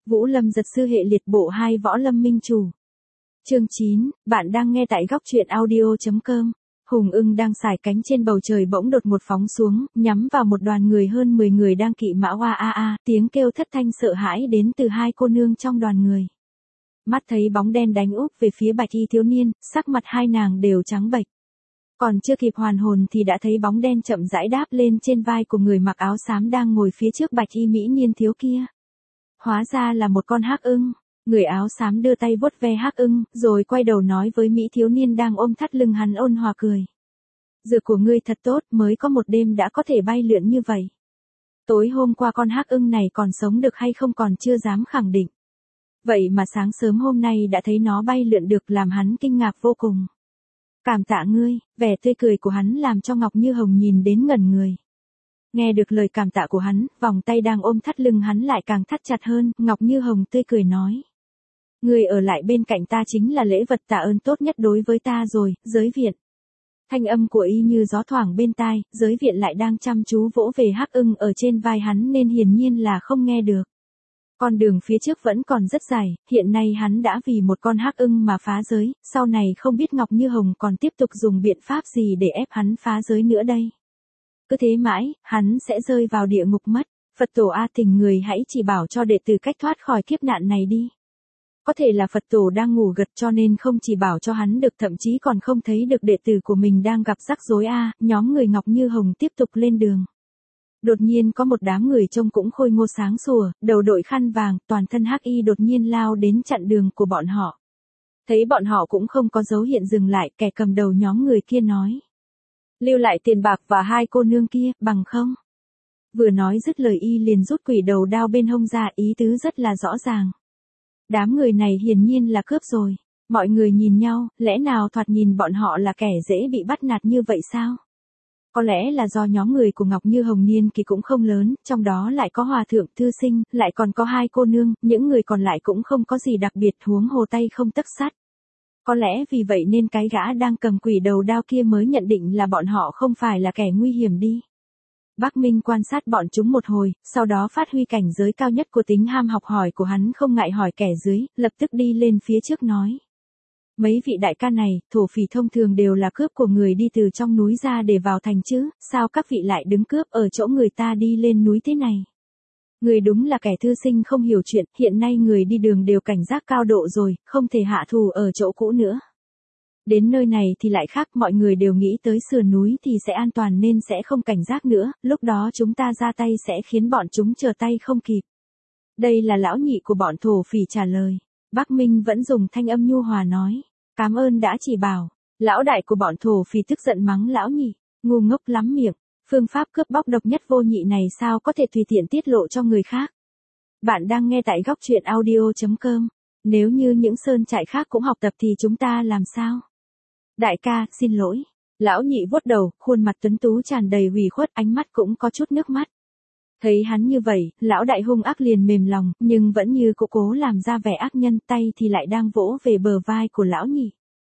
Vũ Lâm giật sư hệ liệt bộ 2 Võ Lâm Minh Chủ. Chương 9, bạn đang nghe tại góc truyện audio.com. Hùng ưng đang xải cánh trên bầu trời bỗng đột một phóng xuống, nhắm vào một đoàn người hơn 10 người đang kỵ mã hoa tiếng kêu thất thanh sợ hãi đến từ hai cô nương trong đoàn người. Mắt thấy bóng đen đánh úp về phía bạch y thiếu niên, sắc mặt hai nàng đều trắng bệch. Còn chưa kịp hoàn hồn thì đã thấy bóng đen chậm rãi đáp lên trên vai của người mặc áo xám đang ngồi phía trước bạch y mỹ niên thiếu kia. Hóa ra là một con hắc ưng. Người áo xám đưa tay vuốt ve hắc ưng, rồi quay đầu nói với mỹ thiếu niên đang ôm thắt lưng hắn ôn hòa cười. Dược của ngươi thật tốt, mới có một đêm đã có thể bay lượn như vậy. Tối hôm qua con hắc ưng này còn sống được hay không còn chưa dám khẳng định. Vậy mà sáng sớm hôm nay đã thấy nó bay lượn được, làm hắn kinh ngạc vô cùng. Cảm tạ ngươi, vẻ tươi cười của hắn làm cho Ngọc Như Hồng nhìn đến ngẩn người. Nghe được lời cảm tạ của hắn, vòng tay đang ôm thắt lưng hắn lại càng thắt chặt hơn, Ngọc Như Hồng tươi cười nói. Ngươi ở lại bên cạnh ta chính là lễ vật tạ ơn tốt nhất đối với ta rồi, Giới Viện. Thanh âm của y như gió thoảng bên tai, Giới Viện lại đang chăm chú vỗ về hắc ưng ở trên vai hắn nên hiển nhiên là không nghe được. Con đường phía trước vẫn còn rất dài, hiện nay hắn đã vì một con hắc ưng mà phá giới, sau này không biết Ngọc Như Hồng còn tiếp tục dùng biện pháp gì để ép hắn phá giới nữa đây. Cứ thế mãi, hắn sẽ rơi vào địa ngục mất. Phật tổ A Tình, người hãy chỉ bảo cho đệ tử cách thoát khỏi kiếp nạn này đi. Có thể là Phật tổ đang ngủ gật cho nên không chỉ bảo cho hắn được, thậm chí còn không thấy được đệ tử của mình đang gặp rắc rối nhóm người Ngọc Như Hồng tiếp tục lên đường. Đột nhiên có một đám người trông cũng khôi ngô sáng sủa, đầu đội khăn vàng, toàn thân hắc y đột nhiên lao đến chặn đường của bọn họ. Thấy bọn họ cũng không có dấu hiện dừng lại, kẻ cầm đầu nhóm người kia nói. Lưu lại tiền bạc và hai cô nương kia, bằng không? Vừa nói dứt lời y liền rút quỷ đầu đao bên hông ra, ý tứ rất là rõ ràng. Đám người này hiển nhiên là cướp rồi. Mọi người nhìn nhau, lẽ nào thoạt nhìn bọn họ là kẻ dễ bị bắt nạt như vậy sao? Có lẽ là do nhóm người của Ngọc Như Hồng niên kỳ cũng không lớn, trong đó lại có hòa thượng thư sinh, lại còn có hai cô nương, những người còn lại cũng không có gì đặc biệt, huống hồ tay không tấc sắt. Có lẽ vì vậy nên cái gã đang cầm quỷ đầu đao kia mới nhận định là bọn họ không phải là kẻ nguy hiểm đi. Bắc Minh quan sát bọn chúng một hồi, sau đó phát huy cảnh giới cao nhất của tính ham học hỏi của hắn, không ngại hỏi kẻ dưới, lập tức đi lên phía trước nói. Mấy vị đại ca này, thổ phỉ thông thường đều là cướp của người đi từ trong núi ra để vào thành chứ, sao các vị lại đứng cướp ở chỗ người ta đi lên núi thế này? Người đúng là kẻ thư sinh không hiểu chuyện, hiện nay người đi đường đều cảnh giác cao độ rồi, không thể hạ thù ở chỗ cũ nữa. Đến nơi này thì lại khác, mọi người đều nghĩ tới sườn núi thì sẽ an toàn nên sẽ không cảnh giác nữa, lúc đó chúng ta ra tay sẽ khiến bọn chúng trở tay không kịp. Đây là lão nhị của bọn thổ phỉ trả lời. Bắc Minh vẫn dùng thanh âm nhu hòa nói. Cảm ơn đã chỉ bảo. Lão đại của bọn thổ phỉ tức giận mắng lão nhị. Ngu ngốc lắm miệng. Phương pháp cướp bóc độc nhất vô nhị này sao có thể tùy tiện tiết lộ cho người khác. Bạn đang nghe tại góc truyện audio.com. Nếu như những sơn trại khác cũng học tập thì chúng ta làm sao? Đại ca, xin lỗi. Lão nhị vuốt đầu, khuôn mặt tuấn tú tràn đầy ủy khuất, ánh mắt cũng có chút nước mắt. Thấy hắn như vậy, lão đại hung ác liền mềm lòng, nhưng vẫn như cố làm ra vẻ ác nhân, tay thì lại đang vỗ về bờ vai của lão nhị.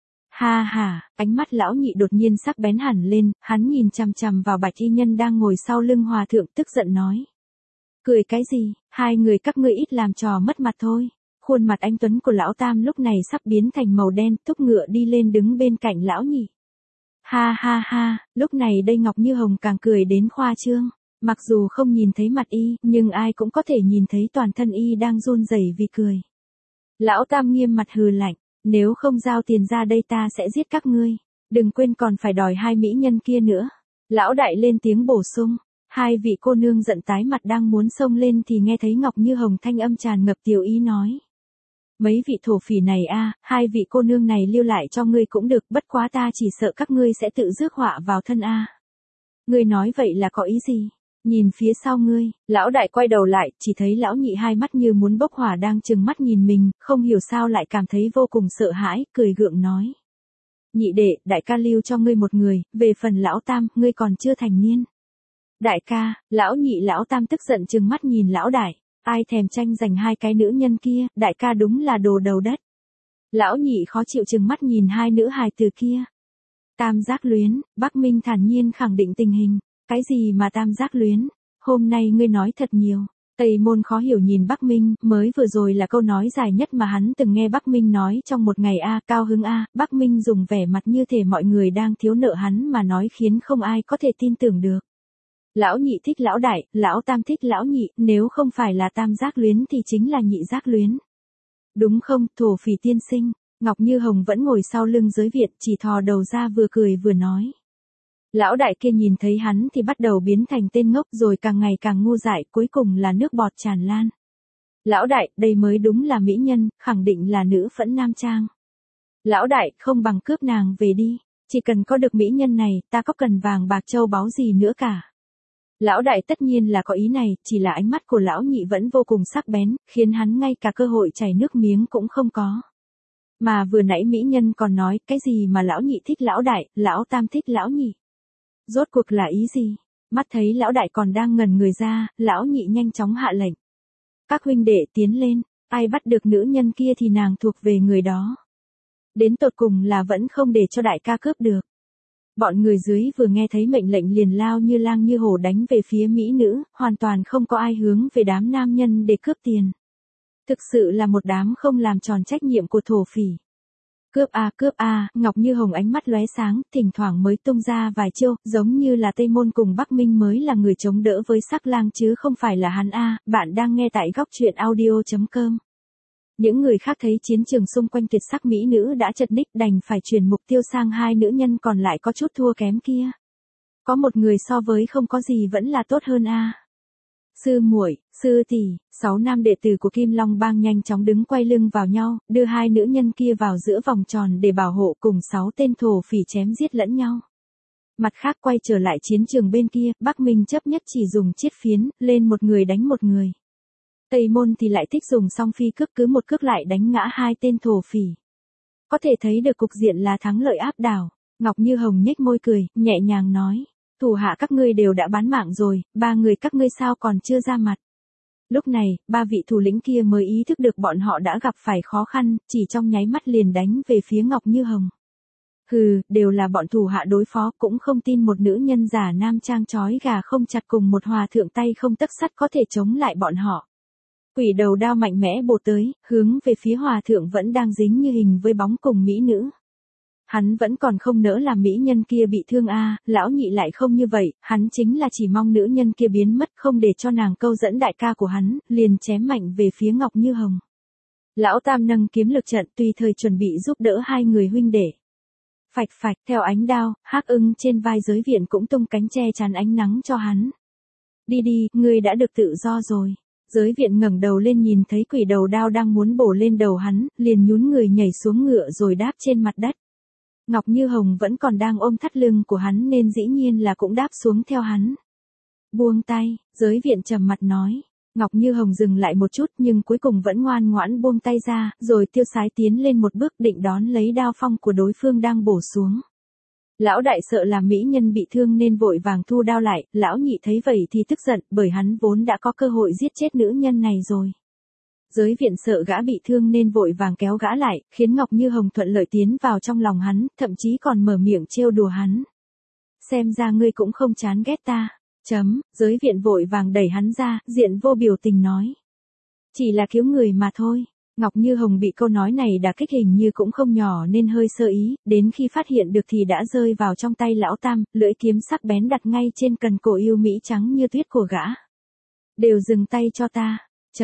Ha ha, ánh mắt lão nhị đột nhiên sắc bén hẳn lên, hắn nhìn chằm chằm vào bạch y nhân đang ngồi sau lưng hòa thượng, tức giận nói. Cười cái gì, hai người các ngươi ít làm trò mất mặt thôi. Khuôn mặt anh tuấn của lão tam lúc này sắp biến thành màu đen, thúc ngựa đi lên đứng bên cạnh lão nhị. Ha ha ha, lúc này đây Ngọc Như Hồng càng cười đến khoa trương. Mặc dù không nhìn thấy mặt y, nhưng ai cũng có thể nhìn thấy toàn thân y đang run rẩy vì cười. Lão tam nghiêm mặt hừ lạnh, nếu không giao tiền ra đây ta sẽ giết các ngươi. Đừng quên còn phải đòi hai mỹ nhân kia nữa. Lão đại lên tiếng bổ sung. Hai vị cô nương giận tái mặt đang muốn xông lên thì nghe thấy Ngọc Như Hồng thanh âm tràn ngập tiểu ý nói. Mấy vị thổ phỉ này hai vị cô nương này lưu lại cho ngươi cũng được, bất quá ta chỉ sợ các ngươi sẽ tự rước họa vào thân Ngươi nói vậy là có ý gì? Nhìn phía sau ngươi, lão đại quay đầu lại, chỉ thấy lão nhị hai mắt như muốn bốc hỏa đang trừng mắt nhìn mình, không hiểu sao lại cảm thấy vô cùng sợ hãi, cười gượng nói. Nhị đệ, đại ca lưu cho ngươi một người, về phần lão tam, ngươi còn chưa thành niên. Đại ca, lão nhị lão tam tức giận trừng mắt nhìn lão đại, ai thèm tranh giành hai cái nữ nhân kia, đại ca đúng là đồ đầu đất. Lão nhị khó chịu trừng mắt nhìn hai nữ hài từ kia. Tam giác luyến, Bắc Minh thản nhiên khẳng định tình hình. Cái gì mà tam giác luyến? Hôm nay ngươi nói thật nhiều. Tây Môn khó hiểu nhìn Bắc Minh, mới vừa rồi là câu nói dài nhất mà hắn từng nghe Bắc Minh nói trong một ngày a, cao hứng a, Bắc Minh dùng vẻ mặt như thể mọi người đang thiếu nợ hắn mà nói khiến không ai có thể tin tưởng được. Lão nhị thích lão đại, lão tam thích lão nhị, nếu không phải là tam giác luyến thì chính là nhị giác luyến. Đúng không, thổ phỉ tiên sinh? Ngọc Như Hồng vẫn ngồi sau lưng Giới Viện, chỉ thò đầu ra vừa cười vừa nói. Lão đại kia nhìn thấy hắn thì bắt đầu biến thành tên ngốc rồi càng ngày càng ngu dại, cuối cùng là nước bọt tràn lan. Lão đại, đây mới đúng là mỹ nhân, khẳng định là nữ phẫn nam trang. Lão đại, không bằng cướp nàng về đi, chỉ cần có được mỹ nhân này, ta có cần vàng bạc châu báu gì nữa cả. Lão đại tất nhiên là có ý này, chỉ là ánh mắt của lão nhị vẫn vô cùng sắc bén, khiến hắn ngay cả cơ hội chảy nước miếng cũng không có. Mà vừa nãy mỹ nhân còn nói, cái gì mà lão nhị thích lão đại, lão tam thích lão nhị. Rốt cuộc là ý gì? Mắt thấy lão đại còn đang ngẩn người ra, lão nhị nhanh chóng hạ lệnh. Các huynh đệ tiến lên, ai bắt được nữ nhân kia thì nàng thuộc về người đó. Đến tột cùng là vẫn không để cho đại ca cướp được. Bọn người dưới vừa nghe thấy mệnh lệnh liền lao như lang như hổ đánh về phía mỹ nữ, hoàn toàn không có ai hướng về đám nam nhân để cướp tiền. Thực sự là một đám không làm tròn trách nhiệm của thổ phỉ. Cướp a, Ngọc Như Hồng ánh mắt lóe sáng, thỉnh thoảng mới tung ra vài chiêu, giống như là Tây Môn cùng Bắc Minh mới là người chống đỡ với Sắc Lang chứ không phải là hắn a. Bạn đang nghe tại góc truyện audio.com. Những người khác thấy chiến trường xung quanh tuyệt sắc mỹ nữ đã chật ních, đành phải chuyển mục tiêu sang hai nữ nhân còn lại có chút thua kém kia. Có một người so với không có gì vẫn là tốt hơn a. Sư muội, sư tỷ, 6 nam đệ tử của Kim Long Bang nhanh chóng đứng quay lưng vào nhau, đưa hai nữ nhân kia vào giữa vòng tròn để bảo hộ cùng 6 tên thổ phỉ chém giết lẫn nhau. Mặt khác quay trở lại chiến trường bên kia, Bắc Minh chấp nhất chỉ dùng chiết phiến, lên một người đánh một người. Tây Môn thì lại thích dùng song phi cước, cứ một cước lại đánh ngã hai tên thổ phỉ. Có thể thấy được cục diện là thắng lợi áp đảo. Ngọc Như Hồng nhếch môi cười, nhẹ nhàng nói. Thủ hạ các ngươi đều đã bán mạng rồi, 3 người các ngươi sao còn chưa ra mặt. Lúc này, 3 vị thủ lĩnh kia mới ý thức được bọn họ đã gặp phải khó khăn, chỉ trong nháy mắt liền đánh về phía Ngọc Như Hồng. Hừ, đều là bọn thủ hạ đối phó, cũng không tin một nữ nhân giả nam trang chói gà không chặt cùng một hòa thượng tay không tấc sắt có thể chống lại bọn họ. Quỷ đầu đao mạnh mẽ bổ tới, hướng về phía hòa thượng vẫn đang dính như hình với bóng cùng mỹ nữ. Hắn vẫn còn không nỡ làm mỹ nhân kia bị thương a, lão nhị lại không như vậy, hắn chính là chỉ mong nữ nhân kia biến mất không để cho nàng câu dẫn đại ca của hắn, liền chém mạnh về phía Ngọc Như Hồng. Lão tam nâng kiếm lực trận tùy thời chuẩn bị giúp đỡ hai người huynh đệ. Phạch phạch, theo ánh đao, Hắc Ưng trên vai Giới Viện cũng tung cánh che chắn ánh nắng cho hắn. Đi đi, ngươi đã được tự do rồi. Giới Viện ngẩng đầu lên nhìn thấy quỷ đầu đao đang muốn bổ lên đầu hắn, liền nhún người nhảy xuống ngựa rồi đáp trên mặt đất. Ngọc Như Hồng vẫn còn đang ôm thắt lưng của hắn nên dĩ nhiên là cũng đáp xuống theo hắn. Buông tay, Giới Viện trầm mặt nói. Ngọc Như Hồng dừng lại một chút nhưng cuối cùng vẫn ngoan ngoãn buông tay ra, rồi tiêu sái tiến lên một bước định đón lấy đao phong của đối phương đang bổ xuống. Lão đại sợ làm mỹ nhân bị thương nên vội vàng thu đao lại, lão nhị thấy vậy thì tức giận bởi hắn vốn đã có cơ hội giết chết nữ nhân này rồi. Giới Viện sợ gã bị thương nên vội vàng kéo gã lại, khiến Ngọc Như Hồng thuận lợi tiến vào trong lòng hắn, thậm chí còn mở miệng trêu đùa hắn. Xem ra ngươi cũng không chán ghét ta. Giới Viện vội vàng đẩy hắn ra, diện vô biểu tình nói. Chỉ là cứu người mà thôi. Ngọc Như Hồng bị câu nói này đả kích hình như cũng không nhỏ nên hơi sơ ý, đến khi phát hiện được thì đã rơi vào trong tay lão tam, lưỡi kiếm sắc bén đặt ngay trên cần cổ yêu mỹ trắng như tuyết của gã. Đều dừng tay cho ta.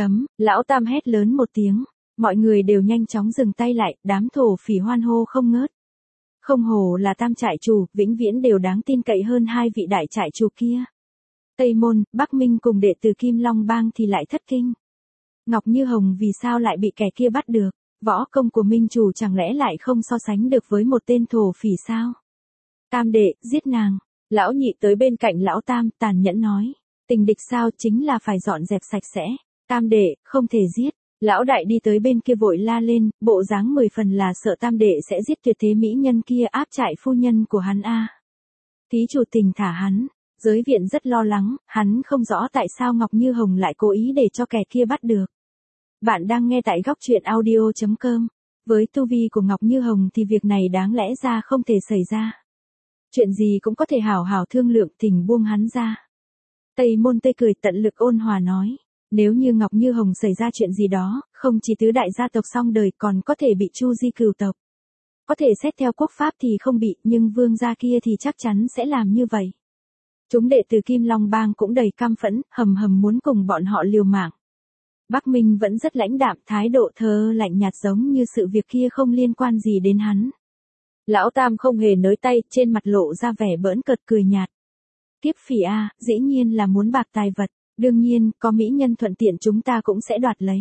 Lão tam hét lớn một tiếng. Mọi người đều nhanh chóng dừng tay lại, đám thổ phỉ hoan hô không ngớt. Không hổ là tam trại chủ, vĩnh viễn đều đáng tin cậy hơn hai vị đại trại chủ kia. Tây Môn, Bắc Minh cùng đệ tử Kim Long Bang thì lại thất kinh. Ngọc Như Hồng vì sao lại bị kẻ kia bắt được? Võ công của Minh chủ chẳng lẽ lại không so sánh được với một tên thổ phỉ sao? Tam đệ, giết nàng. Lão nhị tới bên cạnh lão tam, tàn nhẫn nói. Tình địch sao chính là phải dọn dẹp sạch sẽ. Tam đệ, không thể giết. Lão đại đi tới bên kia vội la lên, bộ dáng 10 phần là sợ tam đệ sẽ giết tuyệt thế mỹ nhân kia áp trại phu nhân của hắn a. Thí chủ tình thả hắn. Giới Viện rất lo lắng, hắn không rõ tại sao Ngọc Như Hồng lại cố ý để cho kẻ kia bắt được. Bạn đang nghe tại góc truyện audio.com. Với tu vi của Ngọc Như Hồng thì việc này đáng lẽ ra không thể xảy ra. Chuyện gì cũng có thể hảo hảo thương lượng, thỉnh buông hắn ra. Tây Môn tê cười tận lực ôn hòa nói. Nếu như Ngọc Như Hồng xảy ra chuyện gì đó, không chỉ tứ đại gia tộc xong đời còn có thể bị chu di cửu tộc. Có thể xét theo quốc pháp thì không bị, nhưng vương gia kia thì chắc chắn sẽ làm như vậy. Chúng đệ tử Kim Long Bang cũng đầy căm phẫn, hầm hầm muốn cùng bọn họ liều mạng. Bắc Minh vẫn rất lãnh đạm, thái độ thờ lạnh nhạt giống như sự việc kia không liên quan gì đến hắn. Lão Tam không hề nới tay, trên mặt lộ ra vẻ bỡn cợt cười nhạt. Kiếp phỉ a, dĩ nhiên là muốn bạc tài vật, đương nhiên, có mỹ nhân thuận tiện chúng ta cũng sẽ đoạt lấy.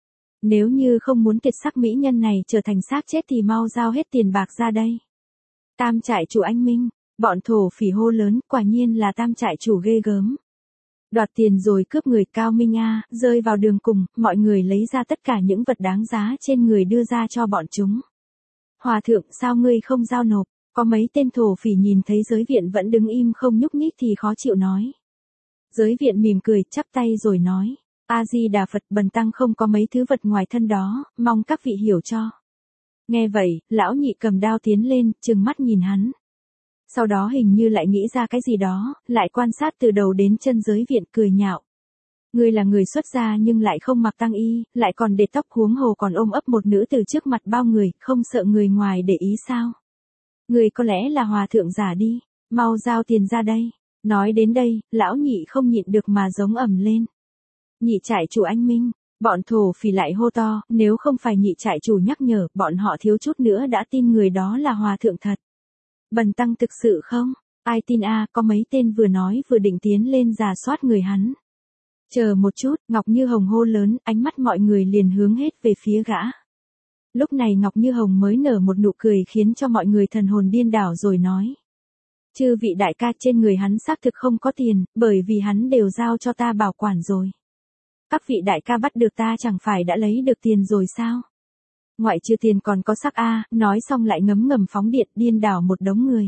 Nếu như không muốn kiệt sắc mỹ nhân này trở thành xác chết thì mau giao hết tiền bạc ra đây. Tam trại chủ anh minh, bọn thổ phỉ hô lớn, quả nhiên là tam trại chủ ghê gớm. Đoạt tiền rồi cướp người Cao Minh a, rơi vào đường cùng, mọi người lấy ra tất cả những vật đáng giá trên người đưa ra cho bọn chúng. Hòa thượng, sao ngươi không giao nộp? Có mấy tên thổ phỉ nhìn thấy giới viện vẫn đứng im không nhúc nhích thì khó chịu nói. Giới viện mỉm cười, chắp tay rồi nói. A-di-đà Phật, bần tăng không có mấy thứ vật ngoài thân đó, mong các vị hiểu cho. Nghe vậy, lão nhị cầm đao tiến lên, trừng mắt nhìn hắn. Sau đó hình như lại nghĩ ra cái gì đó, lại quan sát từ đầu đến chân giới viện cười nhạo. Ngươi là người xuất gia nhưng lại không mặc tang y, lại còn để tóc huống hồ còn ôm ấp một nữ từ trước mặt bao người, không sợ người ngoài để ý sao? Ngươi có lẽ là hòa thượng giả đi, mau giao tiền ra đây. Nói đến đây, lão nhị không nhịn được mà giống ầm lên. Nhị trại chủ anh minh, bọn thổ phỉ lại hô to, nếu không phải nhị trại chủ nhắc nhở, bọn họ thiếu chút nữa đã tin người đó là hòa thượng thật. Bần tăng thực sự không? Ai tin a? Có mấy tên vừa nói vừa định tiến lên rà soát người hắn. Chờ một chút, Ngọc Như Hồng hô lớn, ánh mắt mọi người liền hướng hết về phía gã. Lúc này Ngọc Như Hồng mới nở một nụ cười khiến cho mọi người thần hồn điên đảo rồi nói. Chư vị đại ca, trên người hắn xác thực không có tiền, bởi vì hắn đều giao cho ta bảo quản rồi. Các vị đại ca bắt được ta chẳng phải đã lấy được tiền rồi sao? Ngoại trừ tiền còn có sắc a, nói xong lại ngấm ngầm phóng điện điên đảo một đống người.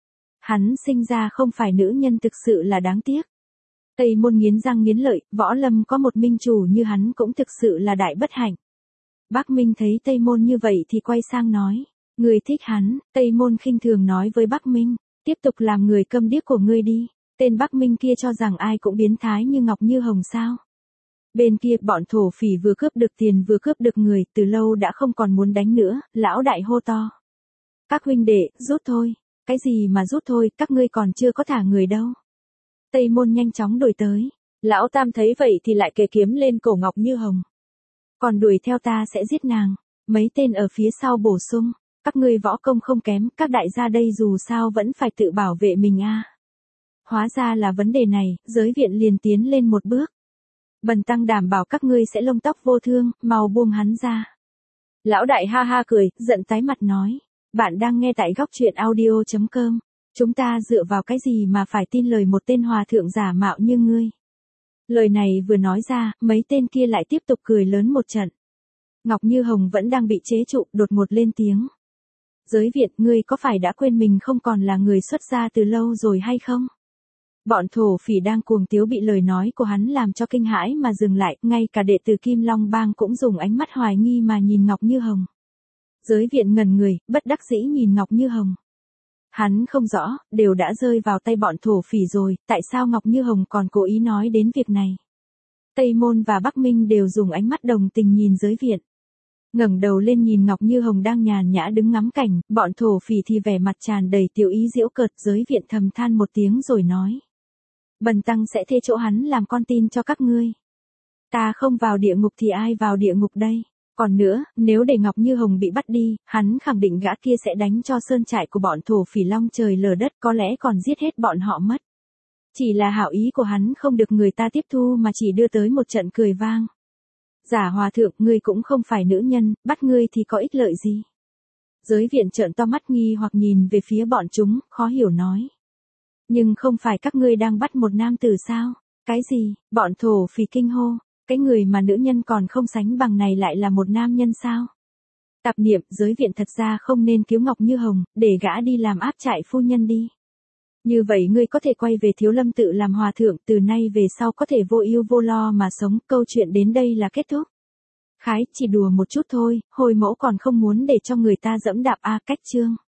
Hắn sinh ra không phải nữ nhân thực sự là đáng tiếc. Tây Môn nghiến răng nghiến lợi, võ lâm có một minh chủ như hắn cũng thực sự là đại bất hạnh. Bắc Minh thấy Tây Môn như vậy thì quay sang nói, người thích hắn. Tây Môn khinh thường nói với Bắc Minh, tiếp tục làm người câm điếc của ngươi đi. Tên Bắc Minh kia cho rằng ai cũng biến thái như Ngọc Như Hồng sao? Bên kia bọn thổ phỉ vừa cướp được tiền vừa cướp được người, từ lâu đã không còn muốn đánh nữa, lão đại hô to. Các huynh đệ, rút thôi. Cái gì mà rút thôi, các ngươi còn chưa có thả người đâu. Tây Môn nhanh chóng đuổi tới. Lão Tam thấy vậy thì lại kề kiếm lên cổ Ngọc Như Hồng. Còn đuổi theo ta sẽ giết nàng. Mấy tên ở phía sau bổ sung. Các ngươi võ công không kém, các đại gia đây dù sao vẫn phải tự bảo vệ mình a. Hóa ra là vấn đề này, giới viện liền tiến lên một bước. Bần tăng đảm bảo các ngươi sẽ lông tóc vô thương, mau buông hắn ra. Lão đại ha ha cười, giận tái mặt nói. Bạn đang nghe tại góc truyện audio.com. Chúng ta dựa vào cái gì mà phải tin lời một tên hòa thượng giả mạo như ngươi. Lời này vừa nói ra, mấy tên kia lại tiếp tục cười lớn một trận. Ngọc Như Hồng vẫn đang bị chế trụ, đột ngột lên tiếng. Giới viện, ngươi có phải đã quên mình không còn là người xuất gia từ lâu rồi hay không? Bọn thổ phỉ đang cuồng tiếu bị lời nói của hắn làm cho kinh hãi mà dừng lại, ngay cả đệ tử Kim Long Bang cũng dùng ánh mắt hoài nghi mà nhìn Ngọc Như Hồng. Giới viện ngẩn người, bất đắc dĩ nhìn Ngọc Như Hồng. Hắn không rõ, đều đã rơi vào tay bọn thổ phỉ rồi, tại sao Ngọc Như Hồng còn cố ý nói đến việc này? Tây Môn và Bắc Minh đều dùng ánh mắt đồng tình nhìn giới viện. Ngẩng đầu lên nhìn Ngọc Như Hồng đang nhàn nhã đứng ngắm cảnh, bọn thổ phỉ thì vẻ mặt tràn đầy tiểu ý giễu cợt, giới viện thầm than một tiếng rồi nói. Bần tăng sẽ thê chỗ hắn làm con tin cho các ngươi. Ta không vào địa ngục thì ai vào địa ngục đây? Còn nữa, nếu để Ngọc Như Hồng bị bắt đi, hắn khẳng định gã kia sẽ đánh cho sơn trại của bọn thổ phỉ long trời lở đất, có lẽ còn giết hết bọn họ mất. Chỉ là hảo ý của hắn không được người ta tiếp thu mà chỉ đưa tới một trận cười vang. Giả hòa thượng, ngươi cũng không phải nữ nhân, bắt ngươi thì có ích lợi gì? Giới viện trợn to mắt nghi hoặc nhìn về phía bọn chúng, khó hiểu nói. Nhưng không phải các ngươi đang bắt một nam tử sao? Cái gì? Bọn thổ phỉ kinh hô. Cái người mà nữ nhân còn không sánh bằng này lại là một nam nhân sao? Tạp niệm, giới viện thật ra không nên cứu Ngọc Như Hồng, để gã đi làm áp trại phu nhân đi. Như vậy ngươi có thể quay về Thiếu Lâm tự làm hòa thượng, từ nay về sau có thể vô ưu vô lo mà sống, câu chuyện đến đây là kết thúc. Khái, chỉ đùa một chút thôi, hồi mẫu còn không muốn để cho người ta dẫm đạp cách chương.